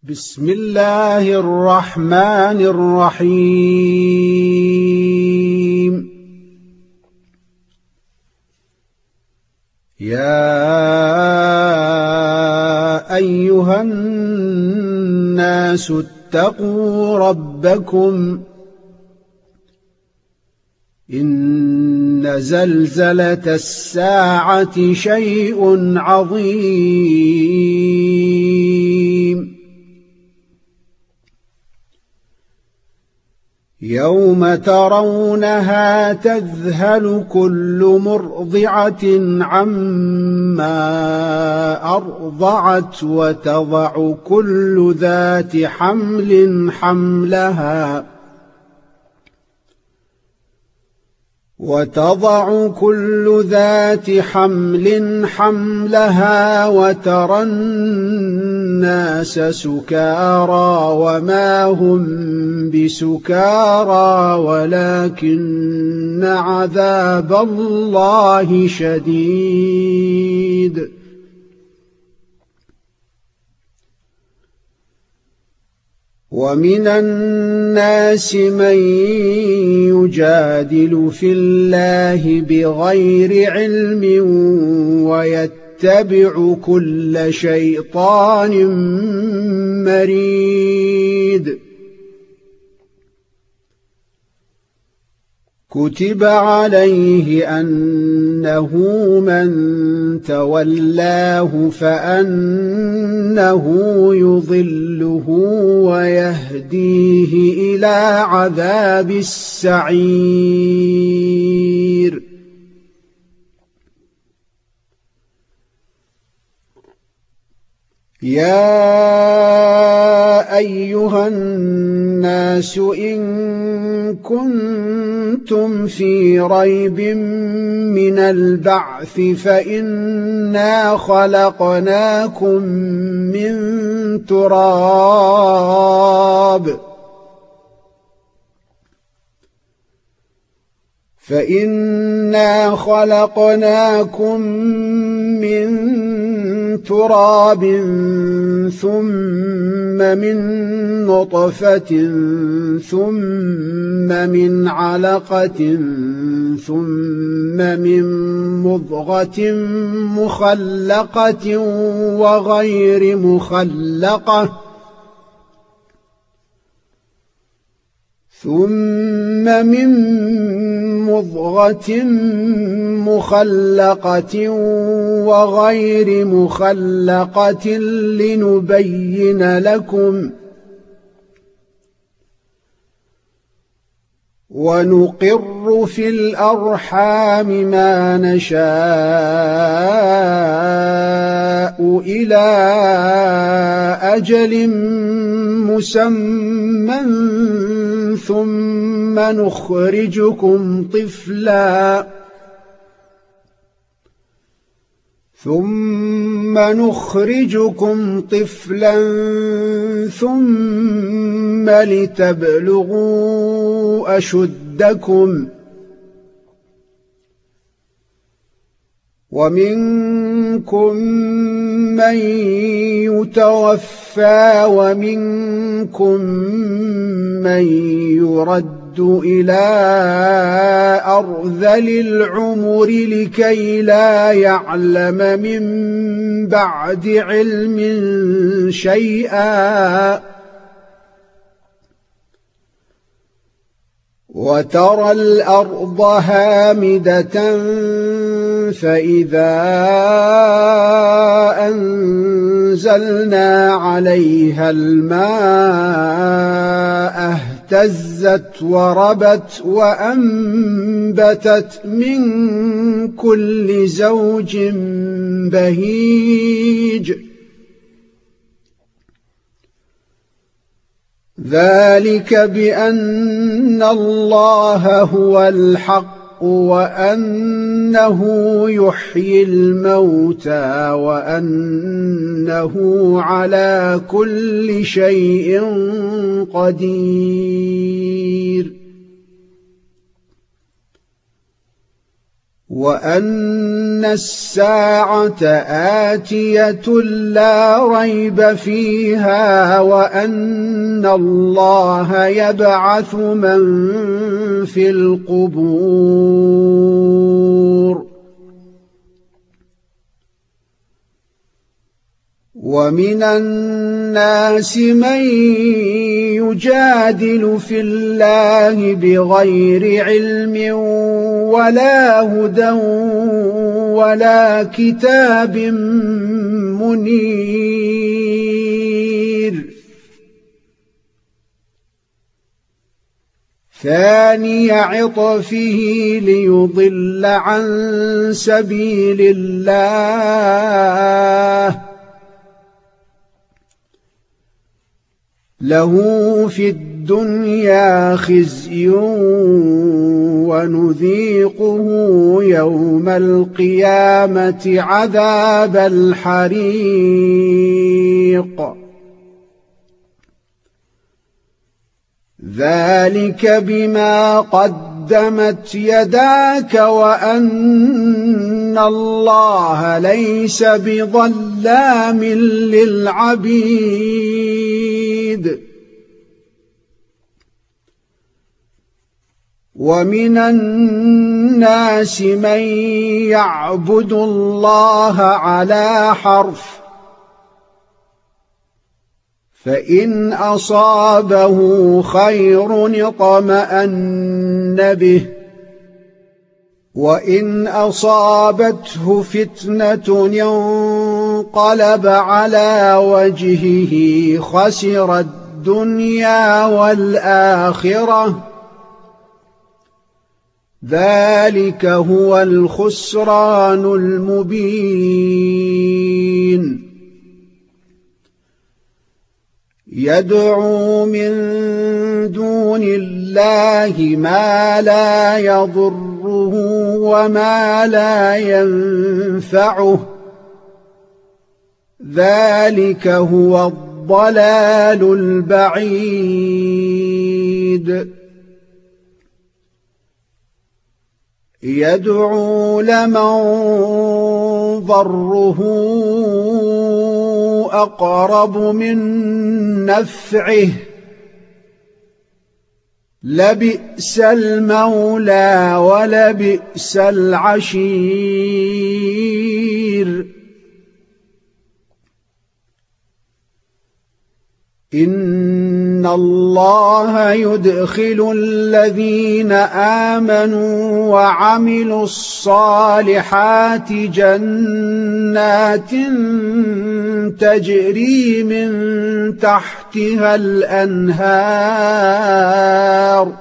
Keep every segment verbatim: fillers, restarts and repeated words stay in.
بسم الله الرحمن الرحيم. يا أيها الناس اتقوا ربكم إن زلزلة الساعة شيء عظيم يوم ترونها تذهل كل مرضعة عما أرضعت وتضع كل ذات حمل حملها وتضع كل ذات حمل حملها وترى الناس سكارى وما هم بسكارى ولكن عذاب الله شديد. ومن الناس من يجادل في الله بغير علم ويتبع كل شيطان مريد. كتب عليه أنه من تولاه فأنه يضله ويهديه إلى عذاب السعير. يا أيها الناس إن كنتم في ريب من البعث فإنا خلقناكم من تراب فإنا خلقناكم من تراب ثم من نطفة ثم من علقة ثم من مضغة مخلقة وغير مخلقة ثم من مضغة مخلقة وغير مخلقة لنبين لكم ونقر في الأرحام ما نشاء إلى أجل مسمى ثم نخرجكم طفلا ثم نخرجكم طفلا ثم لتبلغوا أشدكم ومنكم من يتوفى ومنكم من يرد إلى أرذل العمر لكي لا يعلم من بعد علم شيئا. وترى الأرض هامدة فإذا أنزلنا عليها الماء اهتزت وربت وأنبتت من كل زوج بهيج. ذلك بأن الله هو الحق وأنه يحيي الموتى وأنه على كل شيء قدير. وأن الساعة آتية لا ريب فيها وأن الله يبعث من في القبور ومن الناس من يجادل في الله بغير علم ولا هدى ولا كتاب منير ثاني عطفه ليضل عن سبيل الله له في الدنيا خزي ونذيقه يوم القيامة عذاب الحريق ذلك بما قدمت يداك وأن الله ليس بظلام للعبيد ومن الناس من يعبد الله على حرف فإن أصابه خير اطمأن به وإن أصابته فتنة انقلب على وجهه خسر الدنيا والآخرة ذلك هو الخسران المبين يدعو من دون الله ما لا يضره وما لا ينفعه ذلك هو الضلال البعيد يدعو لمن ضره أقرب من نفعه لبئس المولى ولبئس العشير إن الله يدخل الذين آمنوا وعملوا الصالحات جنات تجري من تحتها الأنهار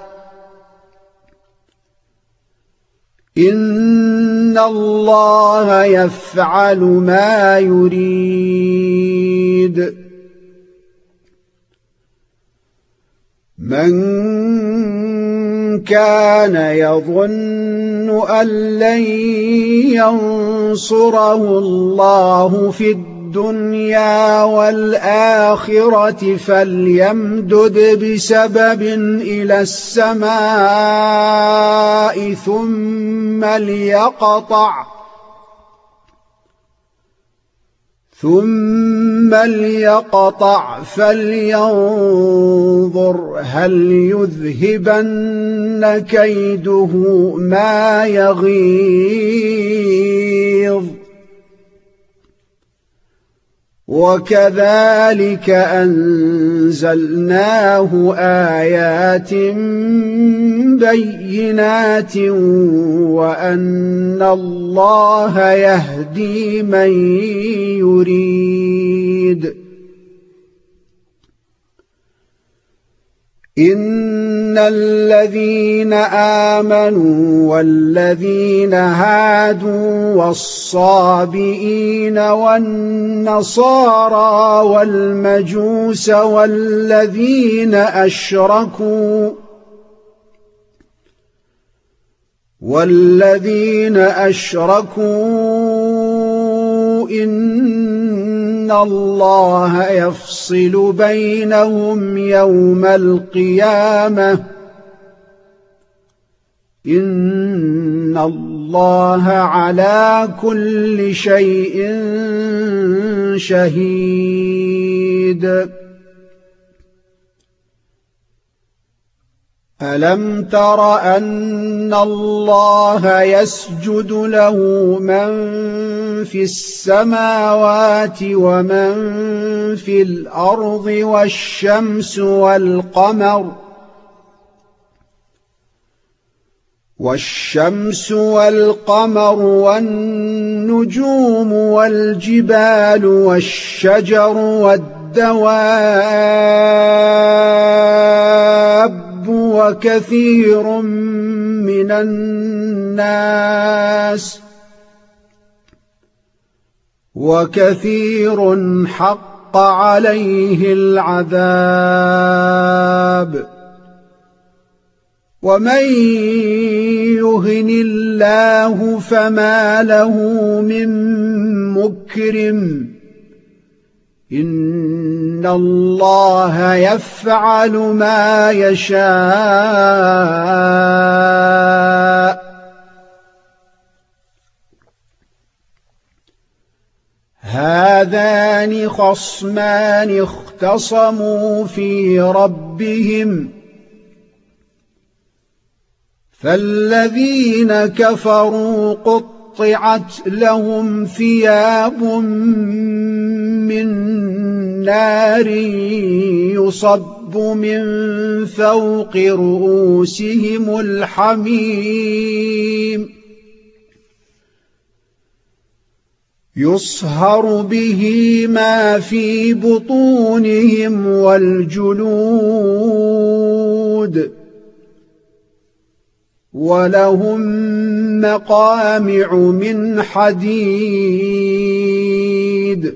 إن الله يفعل ما يريد من كان يظن أن لن ينصره الله في الدنيا والآخرة فليمدد بسبب إلى السماء ثم ليقطع ثم ليقطع فلينظر هل يذهبن كيده ما يغيظ وكذلك أنزلناه آيات بينات وأن الله يهدي من يريد إن الذين آمنوا والذين هادوا والصابئين والنصارى والمجوس والذين أشركوا والذين أشركوا إن الله يفصل بينهم يوم القيامة إن الله الله على كل شيء شهيد ألم تر أن الله يسجد له من في السماوات ومن في الأرض والشمس والقمر والشمس والقمر والنجوم والجبال والشجر والدواب وكثير من الناس وكثير حق عليه العذاب ومن يهن الله فما له من مكرم إن الله يفعل ما يشاء هذان خصمان اختصموا في ربهم فالذين كفروا قطعت لهم ثياب من نار يصب من فوق رؤوسهم الحميم يصهر به ما في بطونهم والجلود ولهم مقامع من حديد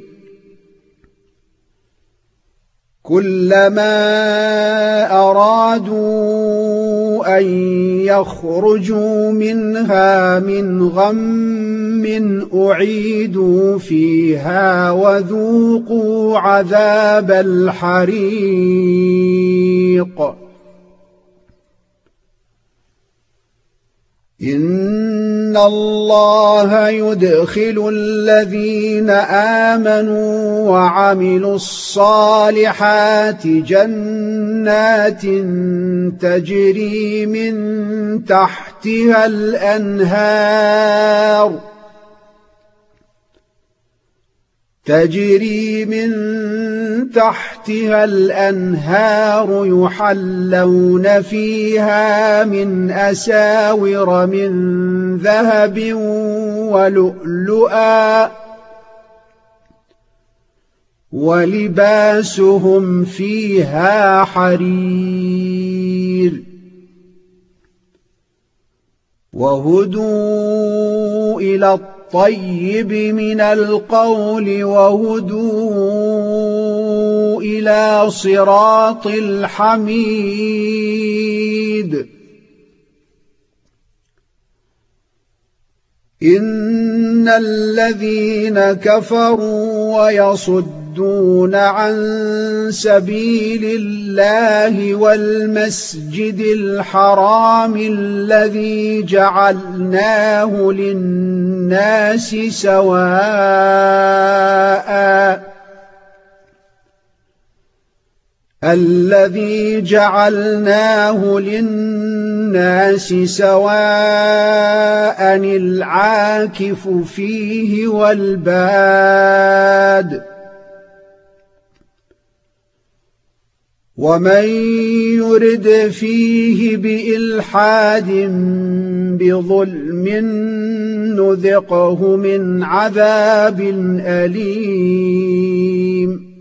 كلما أرادوا أن يخرجوا منها من غم أعيدوا فيها وذوقوا عذاب الحريق إن الله يدخل الذين آمنوا وعملوا الصالحات جنات تجري من تحتها الأنهار تجري من تحتها الأنهار يحلون فيها من أساور من ذهب ولؤلؤا ولباسهم فيها حرير وهدوا إلى الطيب من القول وهدوا إلى صراط الحميد إن الذين كفروا ويصدون عن سبيل الله والمسجد الحرام الذي جعلناه للناس سواء الذي جعلناه للناس سواء العاكف فيه والباد ومن يرد فيه بإلحاد بظلم نذقه من عذاب أليم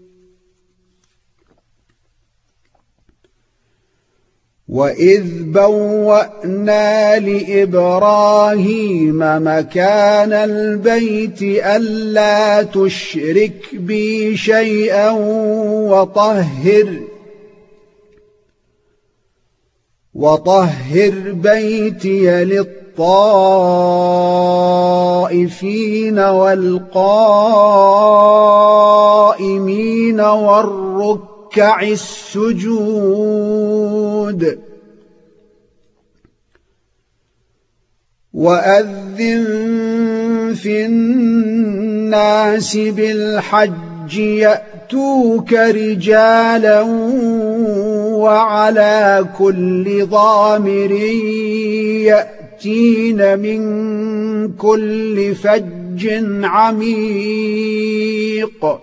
وإذ بوأنا لإبراهيم مكان البيت ألا تشرك بي شيئا وطهر وطهر بيتي للطائفين والقائمين والركع السجود وأذن في الناس بالحج يأتوك رجالا وعلى كل ضامر يأتين من كل فج عميق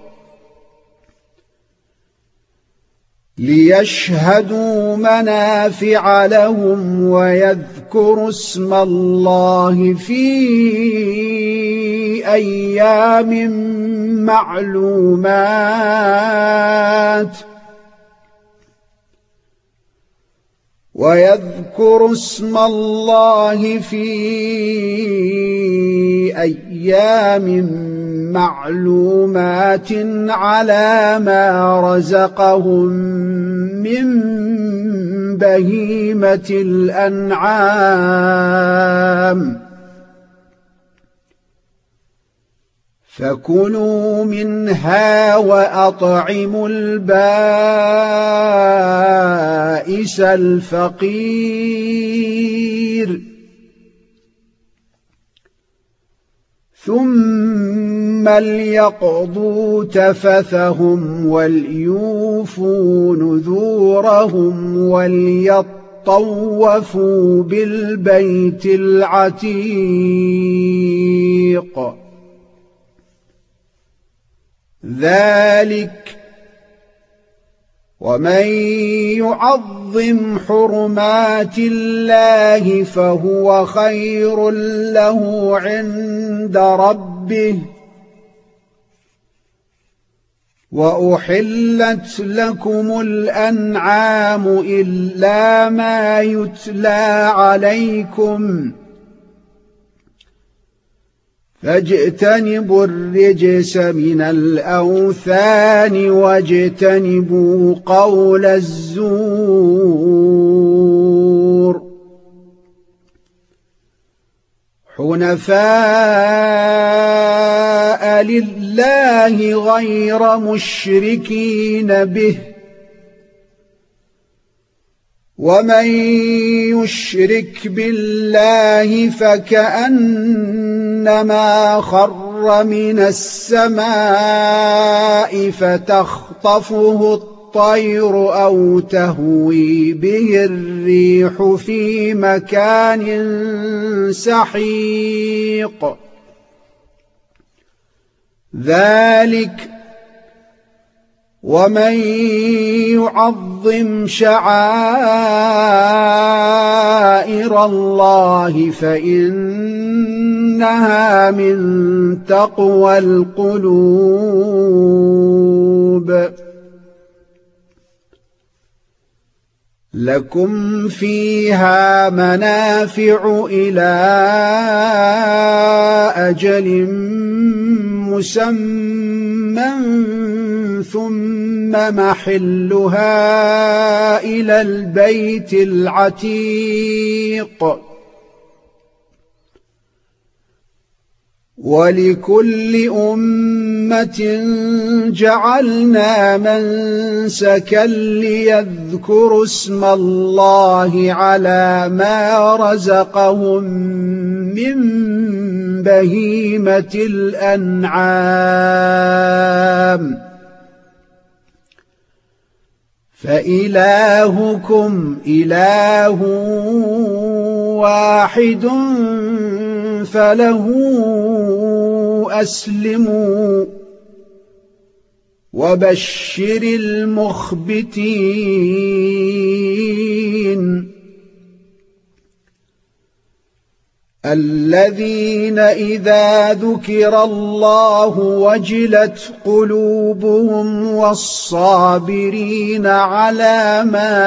ليشهدوا منافع لهم ويذكروا اسم الله في أيام معلومات ويذكروا اسم الله في أيام معلومات على ما رزقهم من بهيمة الأنعام فكلوا منها وأطعموا البائس الفقير ثم ليقضوا تفثهم وليوفوا نذورهم وليطوفوا بالبيت العتيق ذلك ومن يعظم حرمات الله فهو خير له عند ربه وأحلت لكم الأنعام إلا ما يتلى عليكم فاجتنبوا الرجس من الأوثان واجتنبوا قول الزور حنفاء لله غير مشركين به ومن يشرك بالله فكأنما خر من السماء فتخطفه الطير أو تهوي به الريح في مكان سحيق ذلك ومن يعظم شعائر الله فإنها من تقوى القلوب لكم فيها منافع إلى أجل مسمى ثم محلها إلى البيت العتيق ولكل أمة جعلنا منسكا ليذكروا اسم الله على ما رزقهم من بهيمة الأنعام فإلهكم إله واحد فله أسلموا وبشر المخبتين الذين إذا ذكر الله وجلت قلوبهم والصابرين على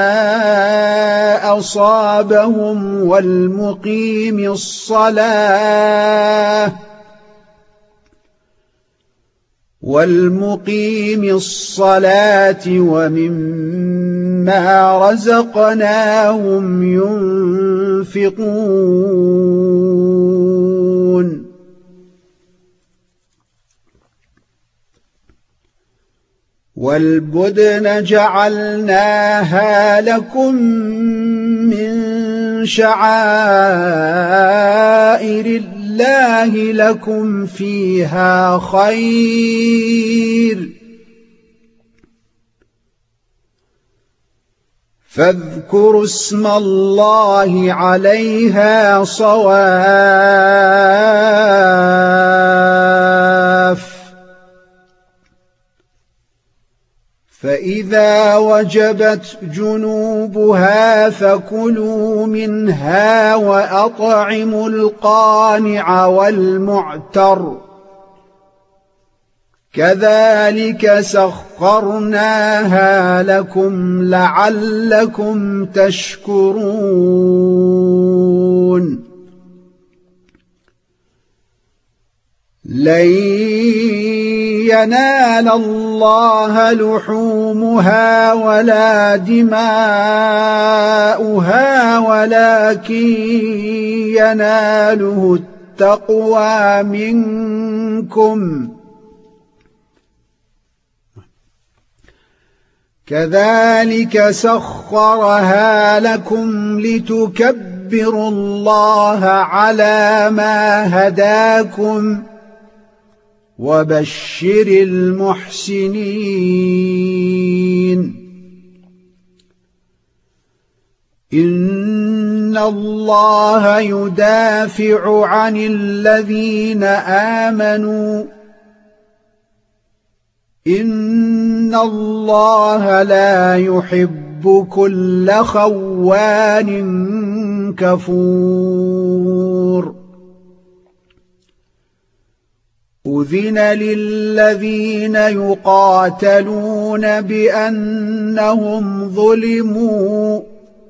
ما أصابهم والمقيم الصلاة والمقيم الصلاة ومما رزقناهم ينفقون والبدن جعلناها لكم من شعائر الله لكم فيها خير فاذكروا اسم الله عليها صواف فإذا وجبت جنوبها فكلوا منها وأطعموا القانع والمعتر كذلك سخرناها لكم لعلكم تشكرون لن ينال الله لحومها ولا دماؤها ولكن يناله التقوى منكم كذلك سخرها لكم لتكبروا الله على ما هداكم وبشر المحسنين إن الله يدافع عن الذين آمنوا إن الله لا يحب كل خوان كفور أذن للذين يقاتلون بأنهم ظلموا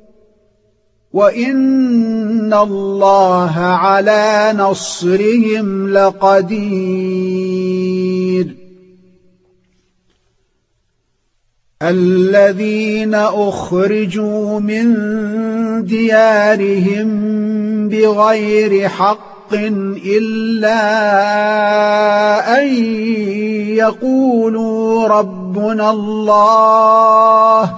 وإن الله على نصرهم لقدير الذين أخرجوا من ديارهم بغير حق إلا أن يقولوا ربنا الله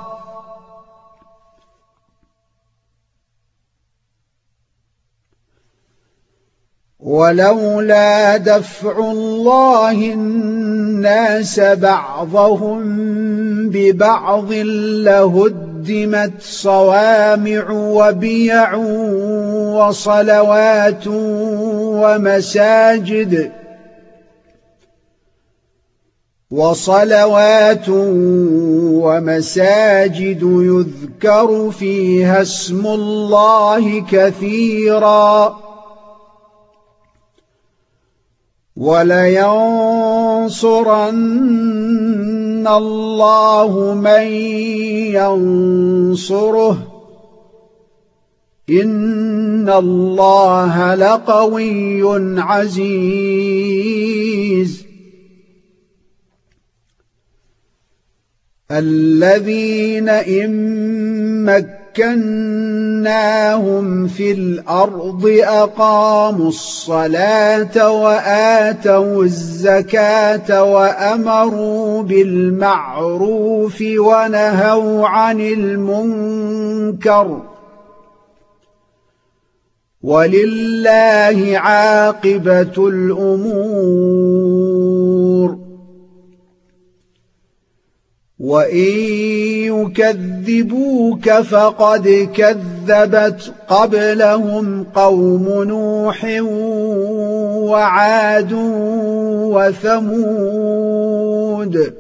ولولا دفع الله الناس بعضهم ببعض لهدمت صوامع وبيع وصلوات ومساجد وصلوات ومساجد يذكر فيها اسم الله كثيرا ولينصرن الله من ينصره إن الله لقوي عزيز الذين إن مكناهم في الأرض أقاموا الصلاة وآتوا الزكاة وأمروا بالمعروف ونهوا عن المنكر ولله عاقبة الأمور وإن يكذبوك فقد كذبت قبلهم قوم نوح وعاد وثمود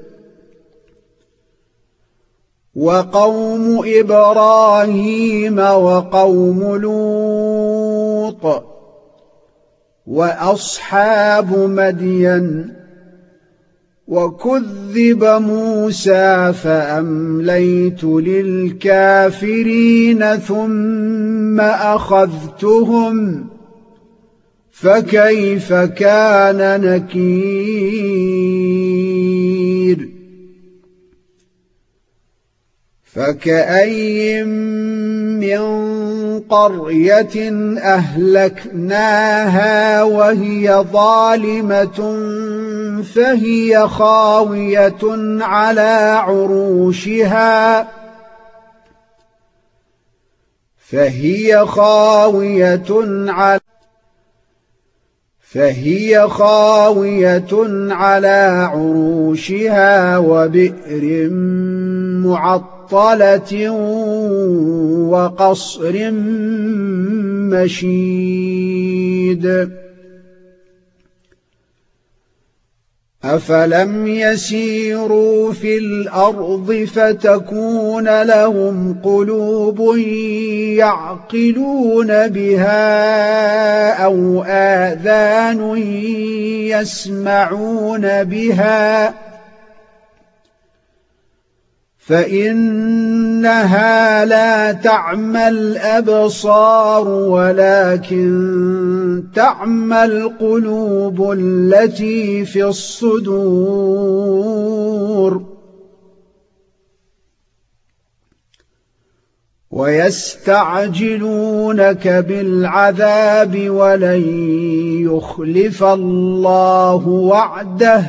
وقوم إبراهيم وقوم لوط وأصحاب مدين وكذب موسى فأمليت للكافرين ثم أخذتهم فكيف كان نكير فكأي من قرية أهلكناها وهي ظالمة فهي خاوية على عروشها فهي خاوية على فهي خاوية على عروشها وبئر معطلة وقصر مشيد أفلم يسيروا في الأرض فتكون لهم قلوب يعقلون بها أو آذان يسمعون بها فإنها لا تعمى الأبصار ولكن تعمى القلوب التي في الصدور ويستعجلونك بالعذاب ولن يخلف الله وعده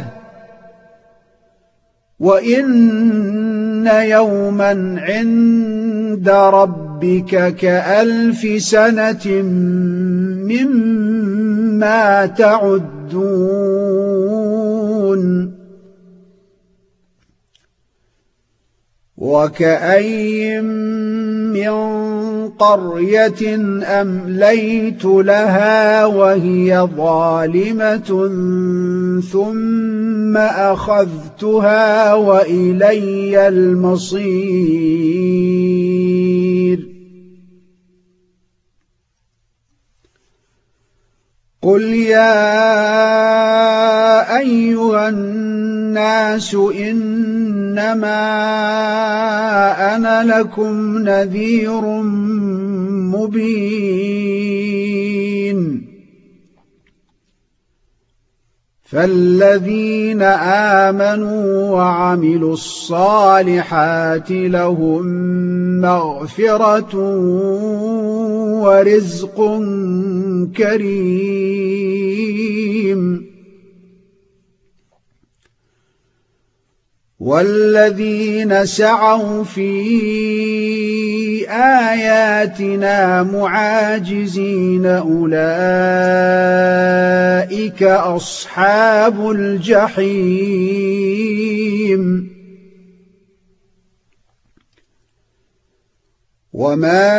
وإن يوما عند ربك كألف سنة مما تعدون وكأي من قرية أمليت لها وهي ظالمة ثم أخذتها وإلي المصير قل يا أيها الناس إنما أنا لكم نذير مبين فالذين آمنوا وعملوا الصالحات لهم مغفرة ورزق كريم والذين سعوا في آياتنا معاجزين أولئك أصحاب الجحيم وما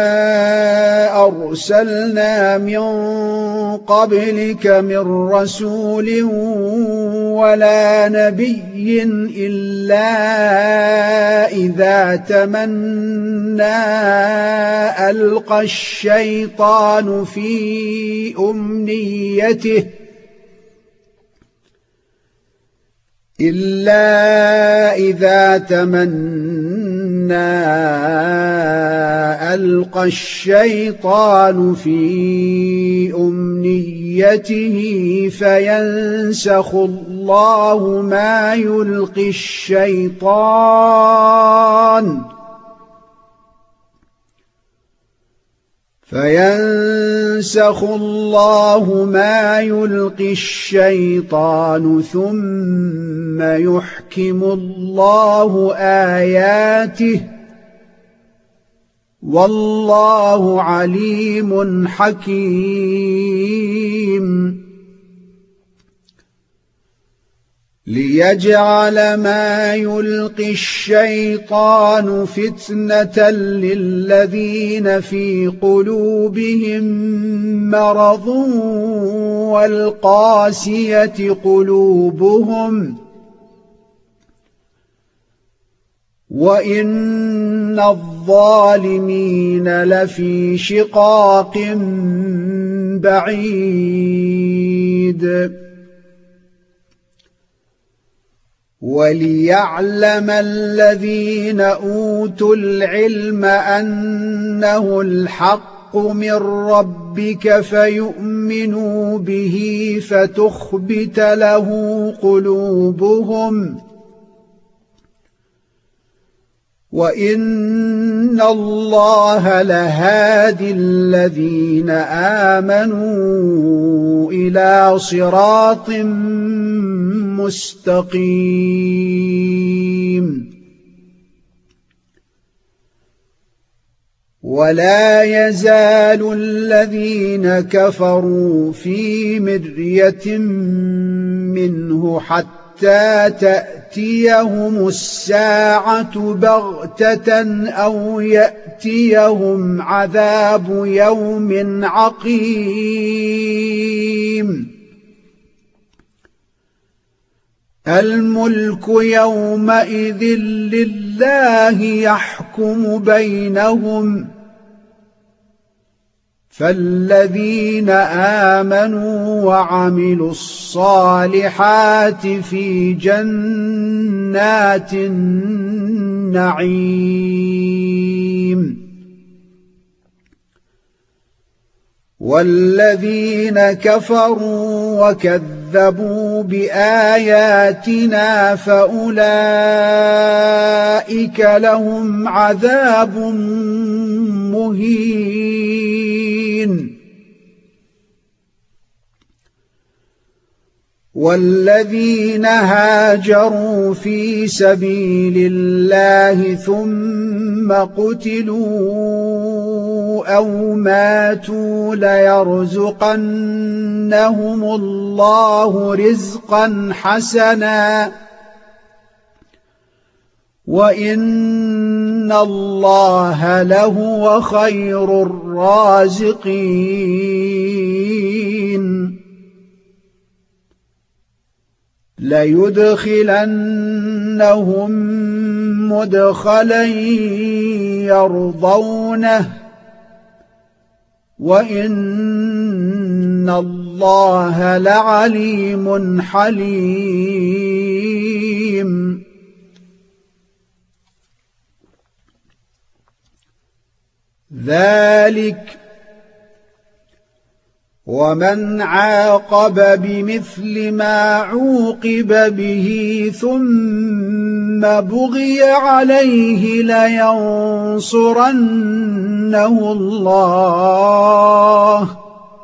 أرسلنا من قبلك من رسول ولا نبي إلا إذا تمنى ألقى الشيطان في أمنيته إلا إذا تمنى ألقى الشيطان في أمنيته فينسخ الله ما يلقي الشيطان فينسخ الله ما يلقي الشيطان ثم يحكم الله آياته والله عليم حكيم ليجعل ما يلقي الشيطان فتنة للذين في قلوبهم مرض والقاسية قلوبهم وإن الظالمين لفي شقاق بعيد وليعلم الذين أوتوا العلم أنه الحق من ربك فيؤمنوا به فتخبت له قلوبهم وإن الله لهادي الذين آمنوا إلى صراط مستقيم ولا يزال الذين كفروا في مرية منه حتى تأتيهم الساعة بغتة أو يأتيهم عذاب يوم عقيم الملك يومئذ لله يحكم بينهم فالذين آمنوا وعملوا الصالحات في جنات النعيم والذين كفروا وكذبوا بآياتنا فأولئك لهم عذاب مهين والذين هاجروا في سبيل الله ثم قتلوا أو ماتوا ليرزقنهم الله رزقا حسنا وإن الله لهو خير الرازقين ليدخلنهم مدخلا يرضونه وإن الله لعليم حليم ذلك ومن عاقب بمثل ما عوقب به ثم بغي عليه لينصرنه الله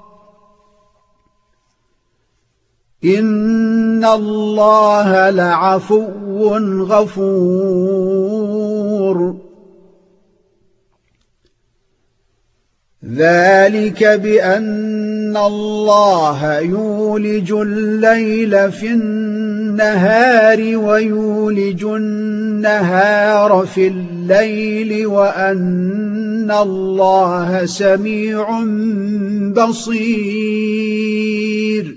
إن الله لعفو غفور ذلك بأن الله يولج الليل في النهار ويولج النهار في الليل وأن الله سميع بصير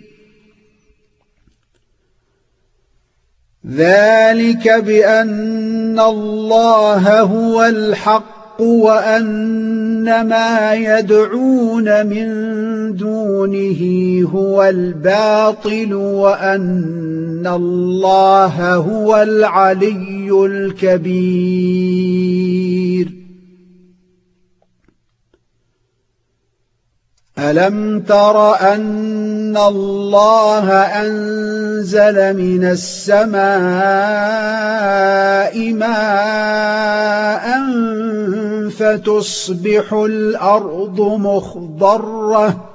ذلك بأن الله هو الحق وأن ما يدعون من دونه هو الباطل وأن الله هو العلي الكبير ألم تر أن الله أنزل من السماء ماء فتصبح الأرض مخضرة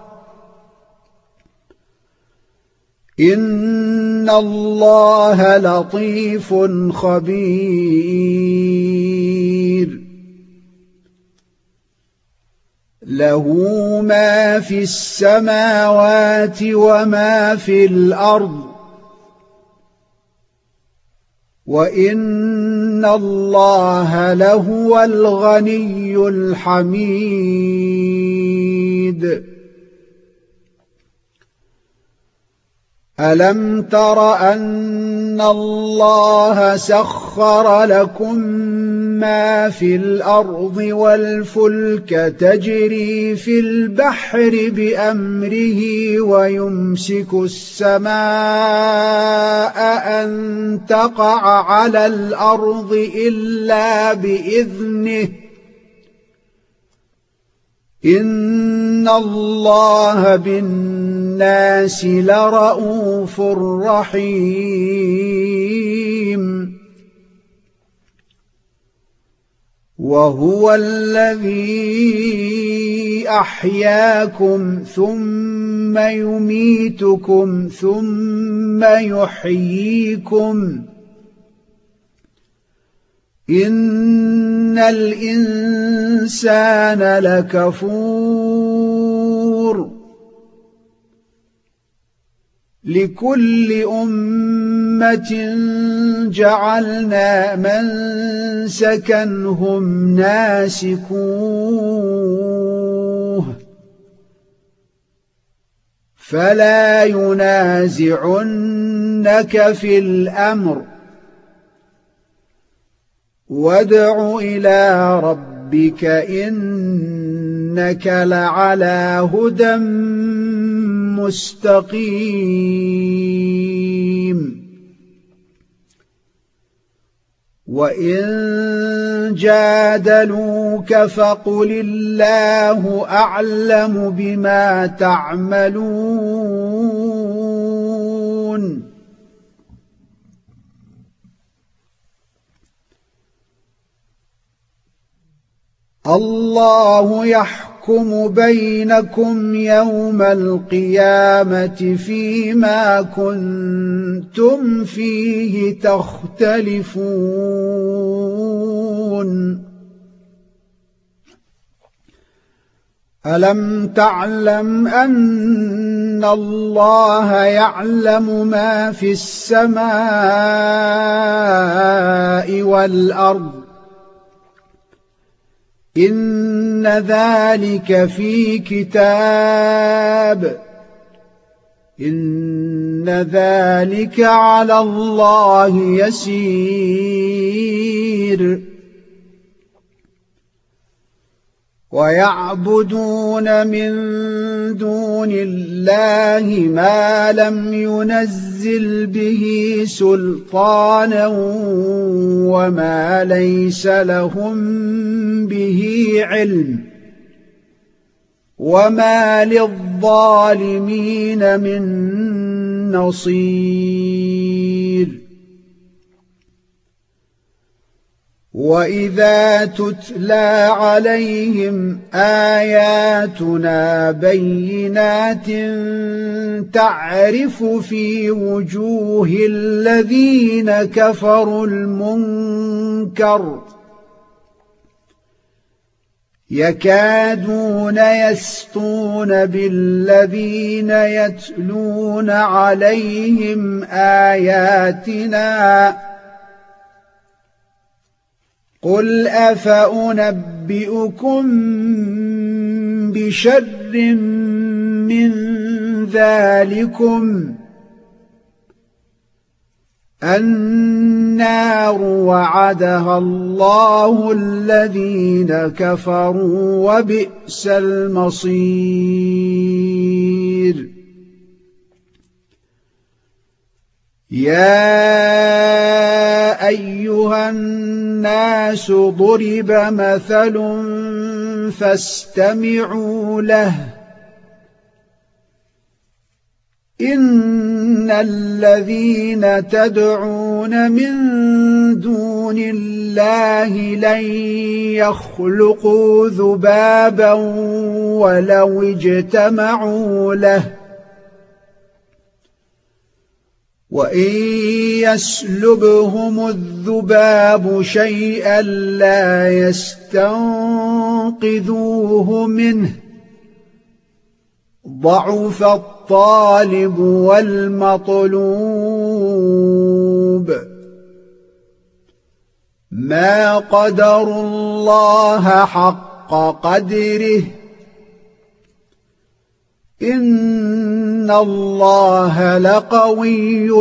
إن الله لطيف خبير له ما في السماوات وما في الأرض وإن الله لهو الغني الحميد ألم تر أن الله سخر لكم ما في الأرض والفلك تجري في البحر بأمره ويمسك السماء أن تقع على الأرض إلا بإذنه إن الله بالناس لرءوف رحيم وهو الذي أحياكم ثم يميتكم ثم يحييكم إن الإنسان لكفور لكل أمة جعلنا منسكا هم ناسكوه فلا ينازعنك في الأمر وادع إلى ربك إنك لعلى هدى مستقيم وإن جادلوك فقل الله أعلم بما تعملون الله يحكم بينكم يوم القيامة فيما كنتم فيه تختلفون ألم تعلم أن الله يعلم ما في السماء والأرض إن ذلك في كتاب إن ذلك على الله يسير ويعبدون من دون الله ما لم ينزل به سلطانا وما ليس لهم به علم وما للظالمين من نصير وإذا تتلى عليهم آياتنا بينات تعرف في وجوه الذين كفروا المنكر يكادون يسطون بالذين يتلون عليهم آياتنا قل أفأنبئكم بشر من ذلكم النار وعدها الله الذين كفروا وبئس المصير يا أيها الناس ضرب مثل فاستمعوا له إن الذين تدعون من دون الله لن يخلقوا ذبابا ولو اجتمعوا له وإن يسلبهم الذباب شيئا لا يستنقذوه منه ضعف الطالب والمطلوب ما قدروا الله حق قدره إن الله لقوي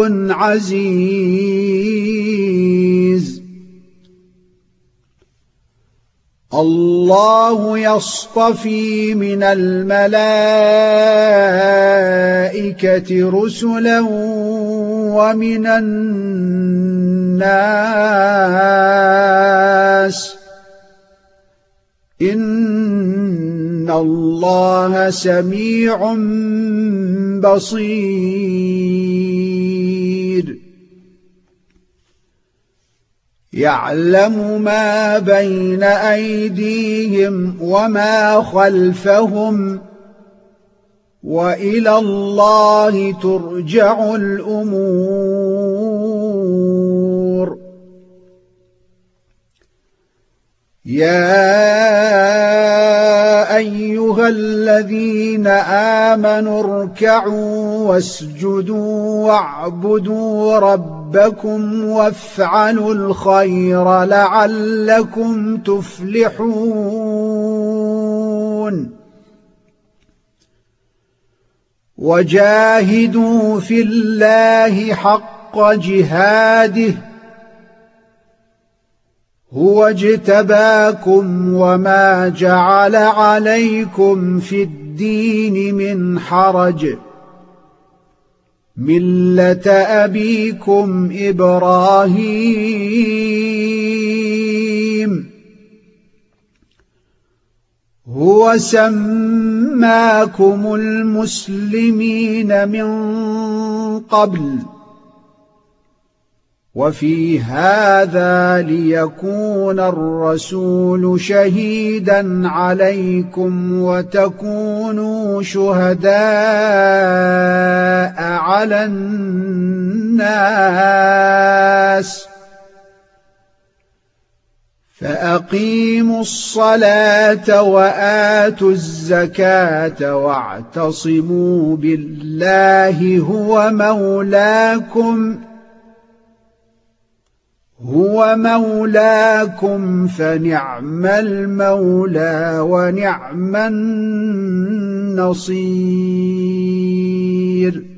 عزيز الله يصطفي من الملائكة رسلا ومن الناس إن الله سميع بصير يعلم ما بين أيديهم وما خلفهم وإلى الله ترجع الأمور. يا أيها الذين آمنوا اركعوا واسجدوا واعبدوا ربكم وافعلوا الخير لعلكم تفلحون. وجاهدوا في الله حق جهاده هو اجتباكم وما جعل عليكم في الدين من حرج ملة أبيكم إبراهيم هو سماكم المسلمين من قبل وفي هذا ليكون الرسول شهيدا عليكم وتكونوا شهداء على الناس. فأقيموا الصلاة وآتوا الزكاة واعتصموا بالله هو مولاكم هو مولاكم فنعم المولى ونعم النصير.